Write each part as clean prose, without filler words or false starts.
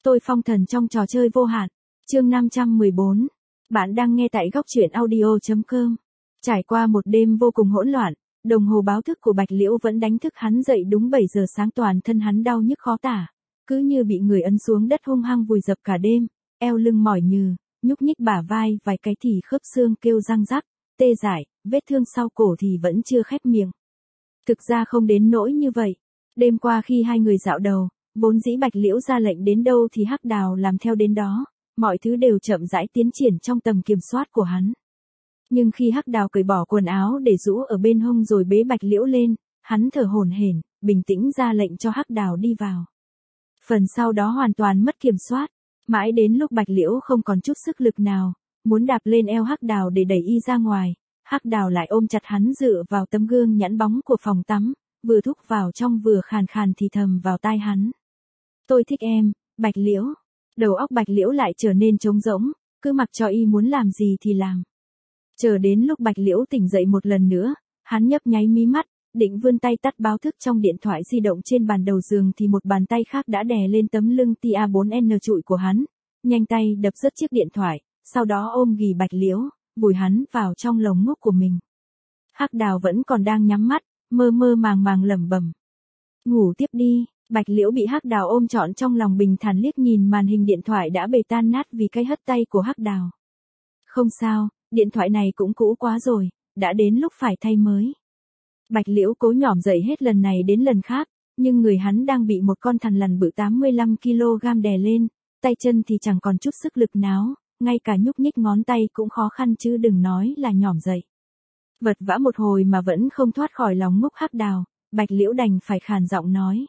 Tôi phong thần trong trò chơi vô hạn. Chương 514. Bạn đang nghe tại góc truyện audio.com. Trải qua một đêm vô cùng hỗn loạn, đồng hồ báo thức của Bạch Liễu vẫn đánh thức hắn dậy đúng 7 giờ sáng, toàn thân hắn đau nhức khó tả, cứ như bị người ấn xuống đất hung hăng vùi dập cả đêm, eo lưng mỏi nhừ, nhúc nhích bả vai vài cái thì khớp xương kêu răng rắc, tê dại, vết thương sau cổ thì vẫn chưa khép miệng. Thực ra không đến nỗi như vậy. Đêm qua khi hai người dạo đầu, vốn dĩ Bạch Liễu ra lệnh đến đâu thì Hắc Đào làm theo đến đó, mọi thứ đều chậm rãi tiến triển trong tầm kiểm soát của hắn. Nhưng khi Hắc Đào cởi bỏ quần áo để rũ ở bên hông rồi bế Bạch Liễu lên, hắn thở hổn hển, bình tĩnh ra lệnh cho Hắc Đào đi vào. Phần sau đó hoàn toàn mất kiểm soát, mãi đến lúc Bạch Liễu không còn chút sức lực nào, muốn đạp lên eo Hắc Đào để đẩy y ra ngoài, Hắc Đào lại ôm chặt hắn dựa vào tấm gương nhẵn bóng của phòng tắm, vừa thúc vào trong vừa khàn khàn thì thầm vào tai hắn. Tôi thích em, Bạch Liễu. Đầu óc Bạch Liễu lại trở nên trống rỗng, cứ mặc cho y muốn làm gì thì làm. Chờ đến lúc Bạch Liễu tỉnh dậy một lần nữa, hắn nhấp nháy mí mắt, định vươn tay tắt báo thức trong điện thoại di động trên bàn đầu giường thì một bàn tay khác đã đè lên tấm lưng TA4N trụi của hắn, nhanh tay đập rớt chiếc điện thoại, sau đó ôm ghì Bạch Liễu, vùi hắn vào trong lồng ngực của mình. Hắc Đào vẫn còn đang nhắm mắt, mơ mơ màng màng lẩm bẩm. Ngủ tiếp đi. Bạch Liễu bị Hắc Đào ôm trọn trong lòng, bình thản liếc nhìn màn hình điện thoại đã bể tan nát vì cái hất tay của Hắc Đào. Không sao, điện thoại này cũng cũ quá rồi, đã đến lúc phải thay mới. Bạch Liễu cố nhỏm dậy hết lần này đến lần khác, nhưng người hắn đang bị một con thằn lằn bự 85 kg đè lên, tay chân thì chẳng còn chút sức lực nào, ngay cả nhúc nhích ngón tay cũng khó khăn chứ đừng nói là nhỏm dậy. Vật vã một hồi mà vẫn không thoát khỏi lòng ngúc Hắc Đào, Bạch Liễu đành phải khàn giọng nói.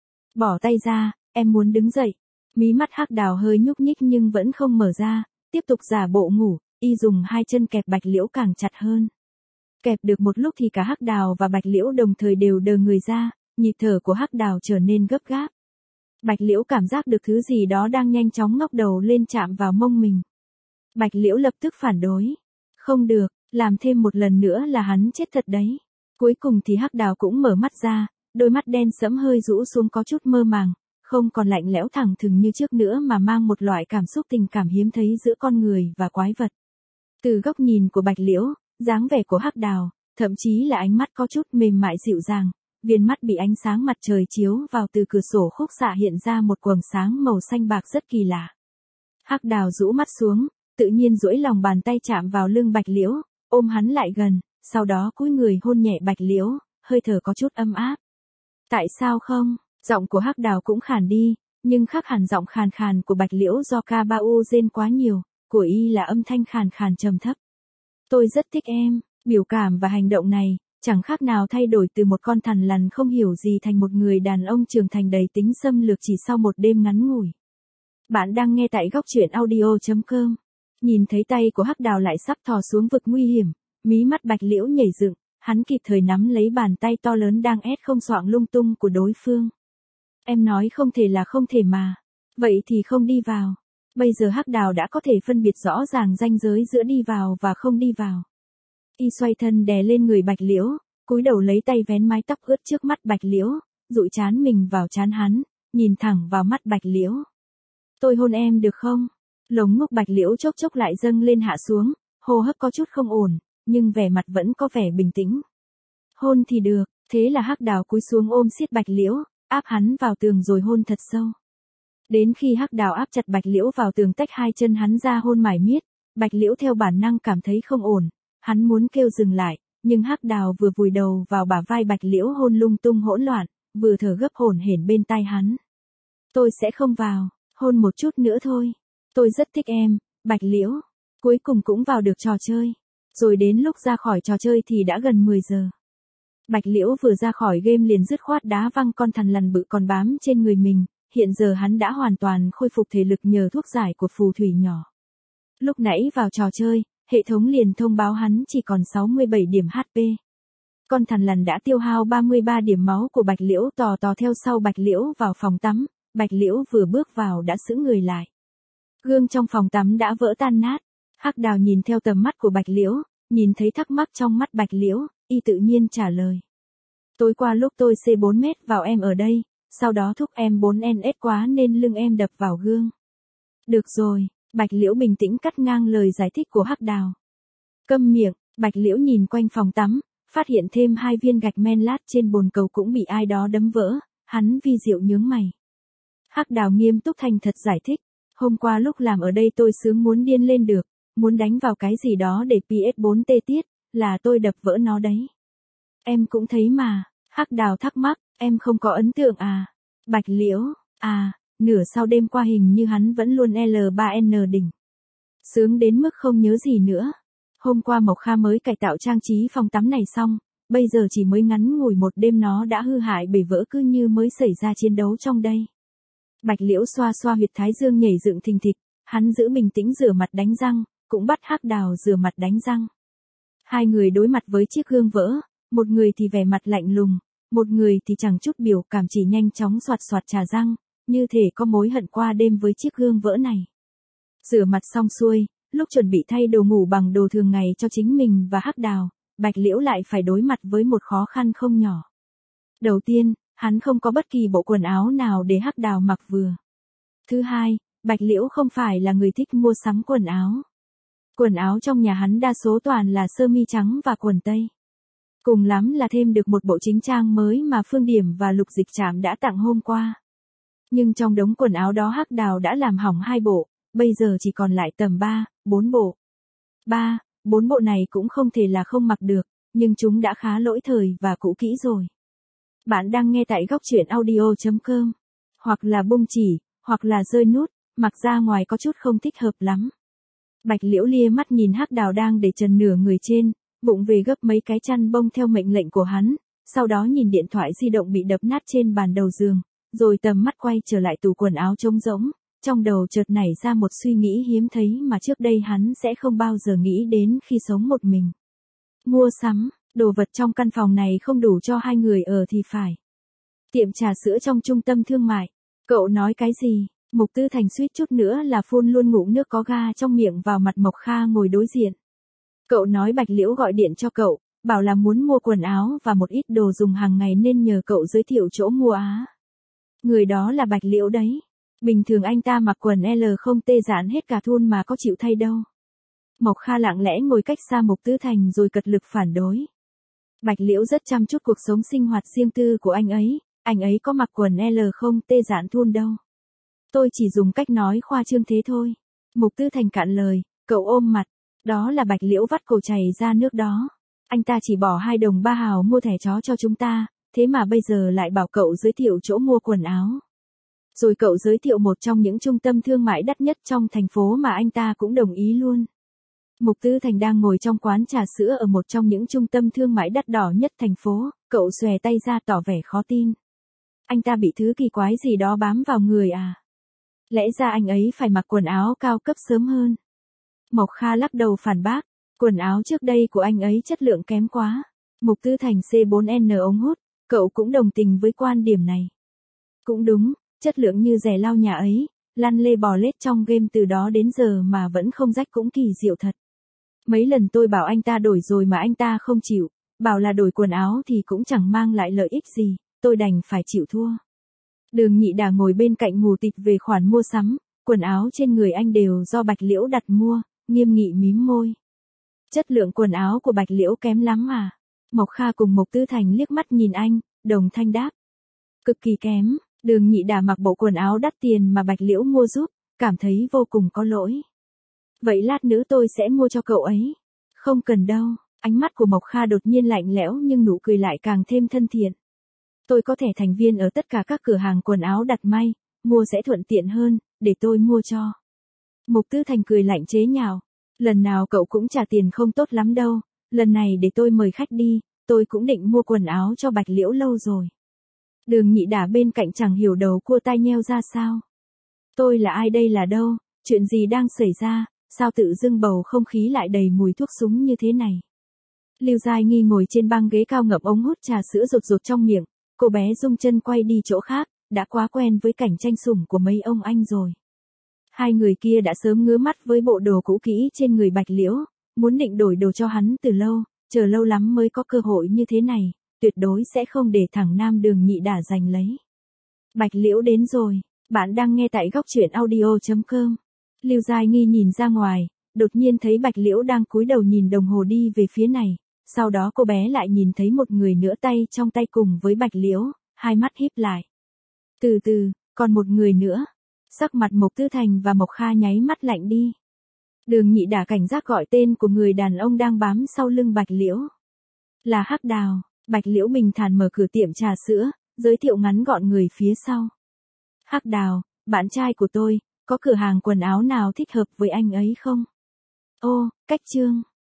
Bỏ tay ra, em muốn đứng dậy. Mí mắt Hắc Đào hơi nhúc nhích nhưng vẫn không mở ra, tiếp tục giả bộ ngủ, y dùng hai chân kẹp Bạch Liễu càng chặt hơn. Kẹp được một lúc thì cả Hắc Đào và Bạch Liễu đồng thời đều đờ người ra, nhịp thở của Hắc Đào trở nên gấp gáp. Bạch Liễu cảm giác được thứ gì đó đang nhanh chóng ngóc đầu lên chạm vào mông mình. Bạch Liễu lập tức phản đối. Không được, làm thêm một lần nữa là hắn chết thật đấy. Cuối cùng thì Hắc Đào cũng mở mắt ra. Đôi mắt đen sẫm hơi rũ xuống có chút mơ màng, không còn lạnh lẽo thẳng thừng như trước nữa mà mang một loại cảm xúc tình cảm hiếm thấy giữa con người và quái vật. Từ góc nhìn của Bạch Liễu, dáng vẻ của Hắc Đào, thậm chí là ánh mắt có chút mềm mại dịu dàng, viền mắt bị ánh sáng mặt trời chiếu vào từ cửa sổ khúc xạ hiện ra một quầng sáng màu xanh bạc rất kỳ lạ. Hắc Đào rũ mắt xuống, tự nhiên duỗi lòng bàn tay chạm vào lưng Bạch Liễu, ôm hắn lại gần, sau đó cúi người hôn nhẹ Bạch Liễu, hơi thở có chút âm áp. Tại sao không? Giọng của Hắc Đào cũng khàn đi, nhưng khác hẳn giọng khàn khàn của Bạch Liễu do Cabaozen quá nhiều, của y là âm thanh khàn khàn trầm thấp. Tôi rất thích em, biểu cảm và hành động này, chẳng khác nào thay đổi từ một con thằn lằn không hiểu gì thành một người đàn ông trưởng thành đầy tính xâm lược chỉ sau một đêm ngắn ngủi. Bạn đang nghe tại góc truyện audio.com. Nhìn thấy tay của Hắc Đào lại sắp thò xuống vực nguy hiểm, mí mắt Bạch Liễu nhảy dựng. Hắn kịp thời nắm lấy bàn tay to lớn đang ét không xoạng lung tung của đối phương. Em nói không thể là không thể mà. Vậy thì không đi vào. Bây giờ Hắc Đào đã có thể phân biệt rõ ràng ranh giới giữa đi vào và không đi vào. Y xoay thân đè lên người Bạch Liễu, cúi đầu lấy tay vén mái tóc ướt trước mắt Bạch Liễu, dụi trán mình vào trán hắn, nhìn thẳng vào mắt Bạch Liễu. Tôi hôn em được không? Lồng ngực Bạch Liễu chốc chốc lại dâng lên hạ xuống, hô hấp có chút không ổn, nhưng vẻ mặt vẫn có vẻ bình tĩnh. Hôn thì được, thế là Hắc Đào cúi xuống ôm siết Bạch Liễu, áp hắn vào tường rồi hôn thật sâu. Đến khi Hắc Đào áp chặt Bạch Liễu vào tường tách hai chân hắn ra hôn mải miết, Bạch Liễu theo bản năng cảm thấy không ổn, hắn muốn kêu dừng lại, nhưng Hắc Đào vừa vùi đầu vào bả vai Bạch Liễu hôn lung tung hỗn loạn, vừa thở gấp hổn hển bên tai hắn. Tôi sẽ không vào, hôn một chút nữa thôi. Tôi rất thích em, Bạch Liễu. Cuối cùng cũng vào được trò chơi. Rồi đến lúc ra khỏi trò chơi thì đã gần 10 giờ. Bạch Liễu vừa ra khỏi game liền dứt khoát đá văng con thằn lằn bự còn bám trên người mình, hiện giờ hắn đã hoàn toàn khôi phục thể lực nhờ thuốc giải của phù thủy nhỏ. Lúc nãy vào trò chơi, hệ thống liền thông báo hắn chỉ còn 67 điểm HP. Con thằn lằn đã tiêu hao 33 điểm máu của Bạch Liễu tò tò theo sau Bạch Liễu vào phòng tắm, Bạch Liễu vừa bước vào đã sững người lại. Gương trong phòng tắm đã vỡ tan nát, Hắc Đào nhìn theo tầm mắt của Bạch Liễu, nhìn thấy thắc mắc trong mắt Bạch Liễu, y tự nhiên trả lời. Tối qua lúc tôi C4 mét vào em ở đây, sau đó thúc em 4NS quá nên lưng em đập vào gương. Được rồi, Bạch Liễu bình tĩnh cắt ngang lời giải thích của Hắc Đào. Câm miệng, Bạch Liễu nhìn quanh phòng tắm, phát hiện thêm 2 viên gạch men lát trên bồn cầu cũng bị ai đó đấm vỡ, hắn vi diệu nhướng mày. Hắc Đào nghiêm túc thành thật giải thích, hôm qua lúc làm ở đây tôi sướng muốn điên lên được, muốn đánh vào cái gì đó để PS4 tê tiết, là tôi đập vỡ nó đấy. Em cũng thấy mà, Hắc Đào thắc mắc, em không có ấn tượng à? Bạch Liễu, nửa sau đêm qua hình như hắn vẫn luôn L3N đỉnh. Sướng đến mức không nhớ gì nữa. Hôm qua Mộc Kha mới cải tạo trang trí phòng tắm này xong, bây giờ chỉ mới ngắn ngủi một đêm nó đã hư hại bể vỡ cứ như mới xảy ra chiến đấu trong đây. Bạch Liễu xoa xoa huyệt thái dương nhảy dựng thình thịch, hắn giữ bình tĩnh rửa mặt đánh răng, cũng bắt Hắc Đào rửa mặt đánh răng. Hai người đối mặt với chiếc gương vỡ, một người thì vẻ mặt lạnh lùng, một người thì chẳng chút biểu cảm chỉ nhanh chóng xoạt xoạt trà răng, như thể có mối hận qua đêm với chiếc gương vỡ này. Rửa mặt xong xuôi, lúc chuẩn bị thay đồ ngủ bằng đồ thường ngày cho chính mình và Hắc Đào, Bạch Liễu lại phải đối mặt với một khó khăn không nhỏ. Đầu tiên, hắn không có bất kỳ bộ quần áo nào để Hắc Đào mặc vừa. Thứ hai, Bạch Liễu không phải là người thích mua sắm quần áo. Quần áo trong nhà hắn đa số toàn là sơ mi trắng và quần tây. Cùng lắm là thêm được một bộ chính trang mới mà Phương Điểm và Lục Dịch Trạm đã tặng hôm qua. Nhưng trong đống quần áo đó Hắc Đào đã làm hỏng 2 bộ, bây giờ chỉ còn lại tầm 3-4 bộ. 3-4 bộ này cũng không thể là không mặc được, nhưng chúng đã khá lỗi thời và cũ kỹ rồi. Bạn đang nghe tại góc truyện audio.com, hoặc là bung chỉ, hoặc là rơi nút, mặc ra ngoài có chút không thích hợp lắm. Bạch Liễu lia mắt nhìn Hắc Đào đang để trần nửa người trên, bụng về gấp mấy cái chăn bông theo mệnh lệnh của hắn, sau đó nhìn điện thoại di động bị đập nát trên bàn đầu giường, rồi tầm mắt quay trở lại tủ quần áo trống rỗng, trong đầu chợt nảy ra một suy nghĩ hiếm thấy mà trước đây hắn sẽ không bao giờ nghĩ đến khi sống một mình. Mua sắm, đồ vật trong căn phòng này không đủ cho 2 người ở thì phải. Tiệm trà sữa trong trung tâm thương mại, cậu nói cái gì? Mục Tư Thành suýt chút nữa là phun luôn ngụm nước có ga trong miệng vào mặt Mộc Kha ngồi đối diện. Cậu nói Bạch Liễu gọi điện cho cậu, bảo là muốn mua quần áo và một ít đồ dùng hàng ngày nên nhờ cậu giới thiệu chỗ mua á. Người đó là Bạch Liễu đấy. Bình thường anh ta mặc quần L không tê giãn hết cả thun mà có chịu thay đâu. Mộc Kha lặng lẽ ngồi cách xa Mục Tư Thành rồi cật lực phản đối. Bạch Liễu rất chăm chút cuộc sống sinh hoạt riêng tư của anh ấy có mặc quần L không tê giãn thun đâu. Tôi chỉ dùng cách nói khoa trương thế thôi. Mục Tư Thành cạn lời, cậu ôm mặt, đó là Bạch Liễu vắt cổ chảy ra nước đó. Anh ta chỉ bỏ 2 đồng 3 hào mua thẻ chó cho chúng ta, thế mà bây giờ lại bảo cậu giới thiệu chỗ mua quần áo. Rồi cậu giới thiệu một trong những trung tâm thương mại đắt nhất trong thành phố mà anh ta cũng đồng ý luôn. Mục Tư Thành đang ngồi trong quán trà sữa ở một trong những trung tâm thương mại đắt đỏ nhất thành phố, cậu xòe tay ra tỏ vẻ khó tin. Anh ta bị thứ kỳ quái gì đó bám vào người à? Lẽ ra anh ấy phải mặc quần áo cao cấp sớm hơn. Mộc Kha lắc đầu phản bác, quần áo trước đây của anh ấy chất lượng kém quá. Mục Tư Thành C4N ống hút, cậu cũng đồng tình với quan điểm này. Cũng đúng, chất lượng như rẻ lau nhà ấy, lăn lê bò lết trong game từ đó đến giờ mà vẫn không rách cũng kỳ diệu thật. Mấy lần tôi bảo anh ta đổi rồi mà anh ta không chịu, bảo là đổi quần áo thì cũng chẳng mang lại lợi ích gì, tôi đành phải chịu thua. Đường Nhị Đà ngồi bên cạnh mù tịt về khoản mua sắm, quần áo trên người anh đều do Bạch Liễu đặt mua, nghiêm nghị mím môi. Chất lượng quần áo của Bạch Liễu kém lắm à? Mộc Kha cùng Mục Tư Thành liếc mắt nhìn anh, đồng thanh đáp. Cực kỳ kém, Đường Nhị Đà mặc bộ quần áo đắt tiền mà Bạch Liễu mua giúp, cảm thấy vô cùng có lỗi. Vậy lát nữa tôi sẽ mua cho cậu ấy. Không cần đâu, ánh mắt của Mộc Kha đột nhiên lạnh lẽo nhưng nụ cười lại càng thêm thân thiện. Tôi có thẻ thành viên ở tất cả các cửa hàng quần áo đặt may, mua sẽ thuận tiện hơn, để tôi mua cho. Mục Tư Thành cười lạnh chế nhạo, lần nào cậu cũng trả tiền không tốt lắm đâu, lần này để tôi mời khách đi, tôi cũng định mua quần áo cho Bạch Liễu lâu rồi. Đường Nhị Đà bên cạnh chẳng hiểu đầu cua tai nheo ra sao. Tôi là ai đây là đâu, chuyện gì đang xảy ra, sao tự dưng bầu không khí lại đầy mùi thuốc súng như thế này. Lưu Giai Nghi ngồi trên băng ghế cao ngậm ống hút trà sữa rột rột trong miệng, cô bé rung chân quay đi chỗ khác, đã quá quen với cảnh tranh sủng của mấy ông anh rồi. Hai người kia đã sớm ngứa mắt với bộ đồ cũ kỹ trên người Bạch Liễu, muốn định đổi đồ cho hắn từ lâu, chờ lâu lắm mới có cơ hội như thế này, tuyệt đối sẽ không để thằng nam Đường Nhị Đà giành lấy. Bạch Liễu đến rồi, bạn đang nghe tại góc truyện audio.com. Lưu Giai Nghi nhìn ra ngoài, đột nhiên thấy Bạch Liễu đang cúi đầu nhìn đồng hồ đi về phía này, sau đó cô bé lại nhìn thấy một người nữa tay trong tay cùng với Bạch Liễu, hai mắt híp lại. Từ từ, còn một người nữa. Sắc mặt Mộc Tư Thành và Mộc Kha nháy mắt lạnh đi. Đường Nhị Đả cảnh giác gọi tên của người đàn ông đang bám sau lưng Bạch Liễu. Là Hắc Đào. Bạch Liễu bình thản mở cửa tiệm trà sữa, giới thiệu ngắn gọn người phía sau. Hắc Đào, bạn trai của tôi, có cửa hàng quần áo nào thích hợp với anh ấy không? Ô, Cách Trương.